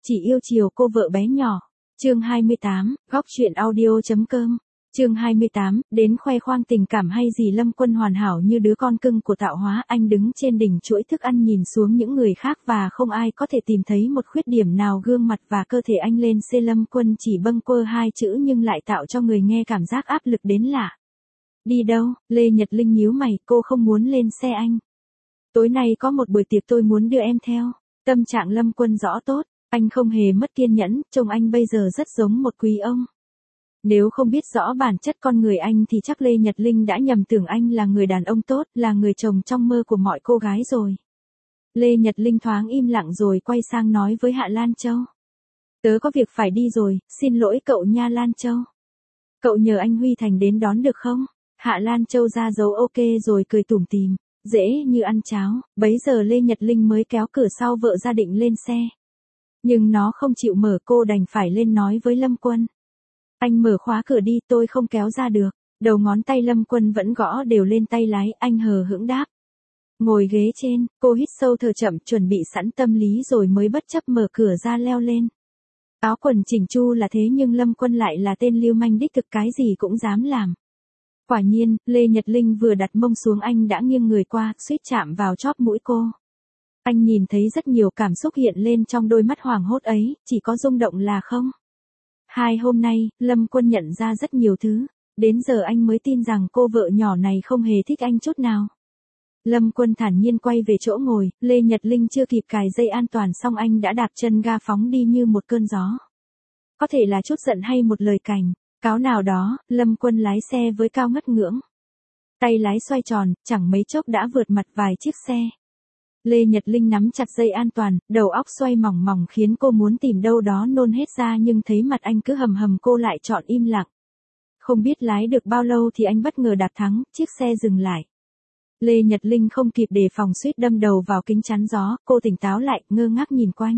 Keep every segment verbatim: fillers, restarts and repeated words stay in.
Chỉ yêu chiều cô vợ bé nhỏ. Chương hai mươi tám, góc truyện audio.com. Chương hai mươi tám, đến khoe khoang tình cảm hay gì? Lâm Quân hoàn hảo như đứa con cưng của tạo hóa, anh đứng trên đỉnh chuỗi thức ăn nhìn xuống những người khác và không ai có thể tìm thấy một khuyết điểm nào. Gương mặt và cơ thể anh lên xe. Lâm Quân chỉ bâng quơ hai chữ nhưng lại tạo cho người nghe cảm giác áp lực đến lạ. Đi đâu? Lê Nhật Linh nhíu mày, cô không muốn lên xe anh. Tối nay có một buổi tiệc tôi muốn đưa em theo. Tâm trạng Lâm Quân rõ tốt, anh không hề mất kiên nhẫn, trông anh bây giờ rất giống một quý ông. Nếu không biết rõ bản chất con người anh thì chắc Lê Nhật Linh đã nhầm tưởng anh là người đàn ông tốt, là người chồng trong mơ của mọi cô gái rồi. Lê Nhật Linh thoáng im lặng rồi quay sang nói với Hạ Lan Châu. Tớ có việc phải đi rồi, xin lỗi cậu nha Lan Châu. Cậu nhờ anh Huy Thành đến đón được không? Hạ Lan Châu ra dấu ok rồi cười tủm tỉm, dễ như ăn cháo. Bấy giờ Lê Nhật Linh mới kéo cửa sau vợ ra định lên xe. Nhưng nó không chịu mở, cô đành phải lên nói với Lâm Quân. Anh mở khóa cửa đi, tôi không kéo ra được. Đầu ngón tay Lâm Quân vẫn gõ đều lên tay lái, anh hờ hững đáp. Ngồi ghế trên, cô hít sâu thở chậm, chuẩn bị sẵn tâm lý rồi mới bất chấp mở cửa ra leo lên. Áo quần chỉnh chu là thế nhưng Lâm Quân lại là tên lưu manh đích thực, cái gì cũng dám làm. Quả nhiên, Lê Nhật Linh vừa đặt mông xuống anh đã nghiêng người qua, suýt chạm vào chóp mũi cô. Anh nhìn thấy rất nhiều cảm xúc hiện lên trong đôi mắt hoảng hốt ấy, chỉ có rung động là không. Hai hôm nay, Lâm Quân nhận ra rất nhiều thứ, đến giờ anh mới tin rằng cô vợ nhỏ này không hề thích anh chút nào. Lâm Quân thản nhiên quay về chỗ ngồi, Lê Nhật Linh chưa kịp cài dây an toàn xong anh đã đạp chân ga phóng đi như một cơn gió. Có thể là chút giận hay một lời cảnh cáo nào đó, Lâm Quân lái xe với cao ngất ngưỡng. Tay lái xoay tròn, chẳng mấy chốc đã vượt mặt vài chiếc xe. Lê Nhật Linh nắm chặt dây an toàn, đầu óc xoay mỏng mỏng khiến cô muốn tìm đâu đó nôn hết ra nhưng thấy mặt anh cứ hầm hầm cô lại chọn im lặng. Không biết lái được bao lâu thì anh bất ngờ đạp thắng, chiếc xe dừng lại. Lê Nhật Linh không kịp đề phòng suýt đâm đầu vào kính chắn gió, cô tỉnh táo lại, ngơ ngác nhìn quanh.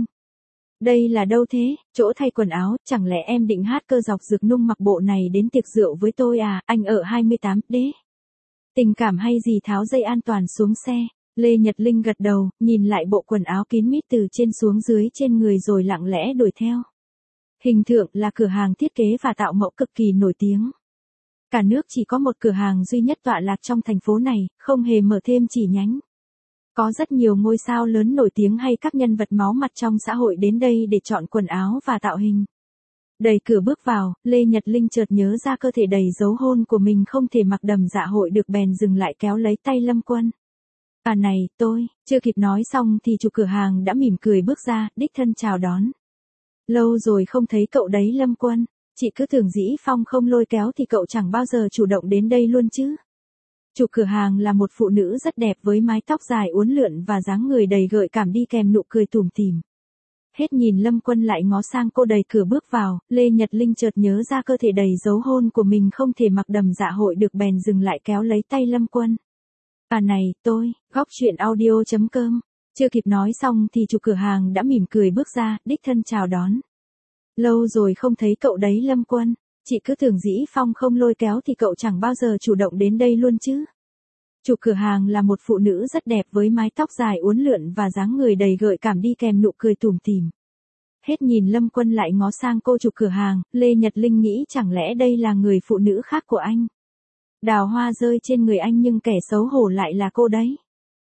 Đây là đâu thế? Chỗ thay quần áo, chẳng lẽ em định hát cơ dọc rực nung mặc bộ này đến tiệc rượu với tôi à? Anh ở hai mươi tám đế. Tình cảm hay gì? Tháo dây an toàn xuống xe. Lê Nhật Linh gật đầu, nhìn lại bộ quần áo kín mít từ trên xuống dưới trên người rồi lặng lẽ đuổi theo. Hình Thượng là cửa hàng thiết kế và tạo mẫu cực kỳ nổi tiếng. Cả nước chỉ có một cửa hàng duy nhất tọa lạc trong thành phố này, không hề mở thêm chỉ nhánh. Có rất nhiều ngôi sao lớn nổi tiếng hay các nhân vật máu mặt trong xã hội đến đây để chọn quần áo và tạo hình. Đẩy cửa bước vào, Lê Nhật Linh chợt nhớ ra cơ thể đầy dấu hôn của mình không thể mặc đầm dạ hội được bèn dừng lại kéo lấy tay Lâm Quân. À này, tôi, chưa kịp nói xong thì chủ cửa hàng đã mỉm cười bước ra, đích thân chào đón. Lâu rồi không thấy cậu đấy Lâm Quân, chị cứ tưởng Dĩ Phong không lôi kéo thì cậu chẳng bao giờ chủ động đến đây luôn chứ. Chủ cửa hàng là một phụ nữ rất đẹp với mái tóc dài uốn lượn và dáng người đầy gợi cảm đi kèm nụ cười tủm tỉm. Hết nhìn Lâm Quân lại ngó sang cô đẩy cửa bước vào, Lê Nhật Linh chợt nhớ ra cơ thể đầy dấu hôn của mình không thể mặc đầm dạ hội được bèn dừng lại kéo lấy tay Lâm Quân. À này, tôi, góc truyện audio.com. Chưa kịp nói xong thì chủ cửa hàng đã mỉm cười bước ra, đích thân chào đón. Lâu rồi không thấy cậu đấy Lâm Quân, chị cứ tưởng Dĩ Phong không lôi kéo thì cậu chẳng bao giờ chủ động đến đây luôn chứ. Chủ cửa hàng là một phụ nữ rất đẹp với mái tóc dài uốn lượn và dáng người đầy gợi cảm đi kèm nụ cười tủm tỉm. Hết nhìn Lâm Quân lại ngó sang cô chủ cửa hàng, Lê Nhật Linh nghĩ chẳng lẽ đây là người phụ nữ khác của anh. Đào hoa rơi trên người anh nhưng kẻ xấu hổ lại là cô đấy.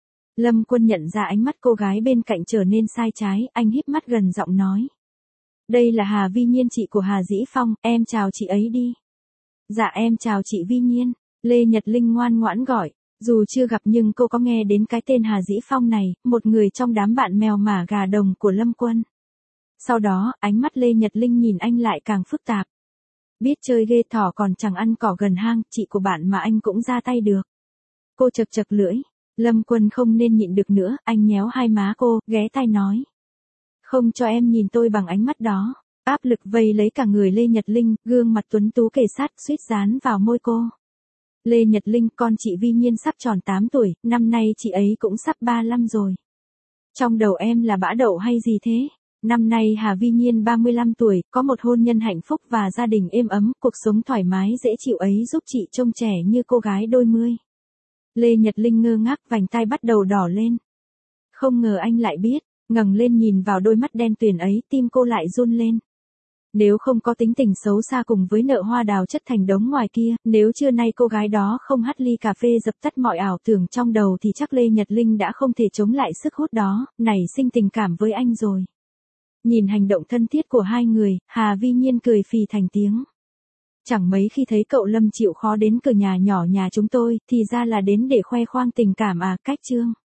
Lâm Quân nhận ra ánh mắt cô gái bên cạnh trở nên sai trái, anh híp mắt gần giọng nói. Đây là Hà Vi Nhiên, chị của Hà Dĩ Phong, em chào chị ấy đi. Dạ em chào chị Vi Nhiên, Lê Nhật Linh ngoan ngoãn gọi, dù chưa gặp nhưng cô có nghe đến cái tên Hà Dĩ Phong này, một người trong đám bạn mèo mả gà đồng của Lâm Quân. Sau đó, ánh mắt Lê Nhật Linh nhìn anh lại càng phức tạp. Biết chơi ghê thỏ còn chẳng ăn cỏ gần hang, chị của bạn mà anh cũng ra tay được. Cô chật chật lưỡi, Lâm Quân không nên nhịn được nữa, anh nhéo hai má cô, ghé tai nói. Không cho em nhìn tôi bằng ánh mắt đó. Áp lực vây lấy cả người Lê Nhật Linh, gương mặt tuấn tú kề sát suýt dán vào môi cô. Lê Nhật Linh, con chị Vi Nhiên sắp tròn tám tuổi, năm nay chị ấy cũng sắp ba mươi lăm rồi. Trong đầu em là bã đậu hay gì thế? Năm nay Hà Vi Nhiên ba mươi lăm tuổi, có một hôn nhân hạnh phúc và gia đình êm ấm, cuộc sống thoải mái dễ chịu ấy giúp chị trông trẻ như cô gái đôi mươi. Lê Nhật Linh ngơ ngác, vành tai bắt đầu đỏ lên. Không ngờ anh lại biết, Ngẩng lên nhìn vào đôi mắt đen tuyền ấy, tim cô lại run lên. Nếu không có tính tình xấu xa cùng với nợ hoa đào chất thành đống ngoài kia, nếu trưa nay cô gái đó không hắt ly cà phê dập tắt mọi ảo tưởng trong đầu thì chắc Lê Nhật Linh đã không thể chống lại sức hút đó, nảy sinh tình cảm với anh rồi. Nhìn hành động thân thiết của hai người, Hà Vi Nhiên cười phì thành tiếng. Chẳng mấy khi thấy cậu Lâm chịu khó đến cửa nhà nhỏ nhà chúng tôi, thì ra là đến để khoe khoang tình cảm à, cách chương.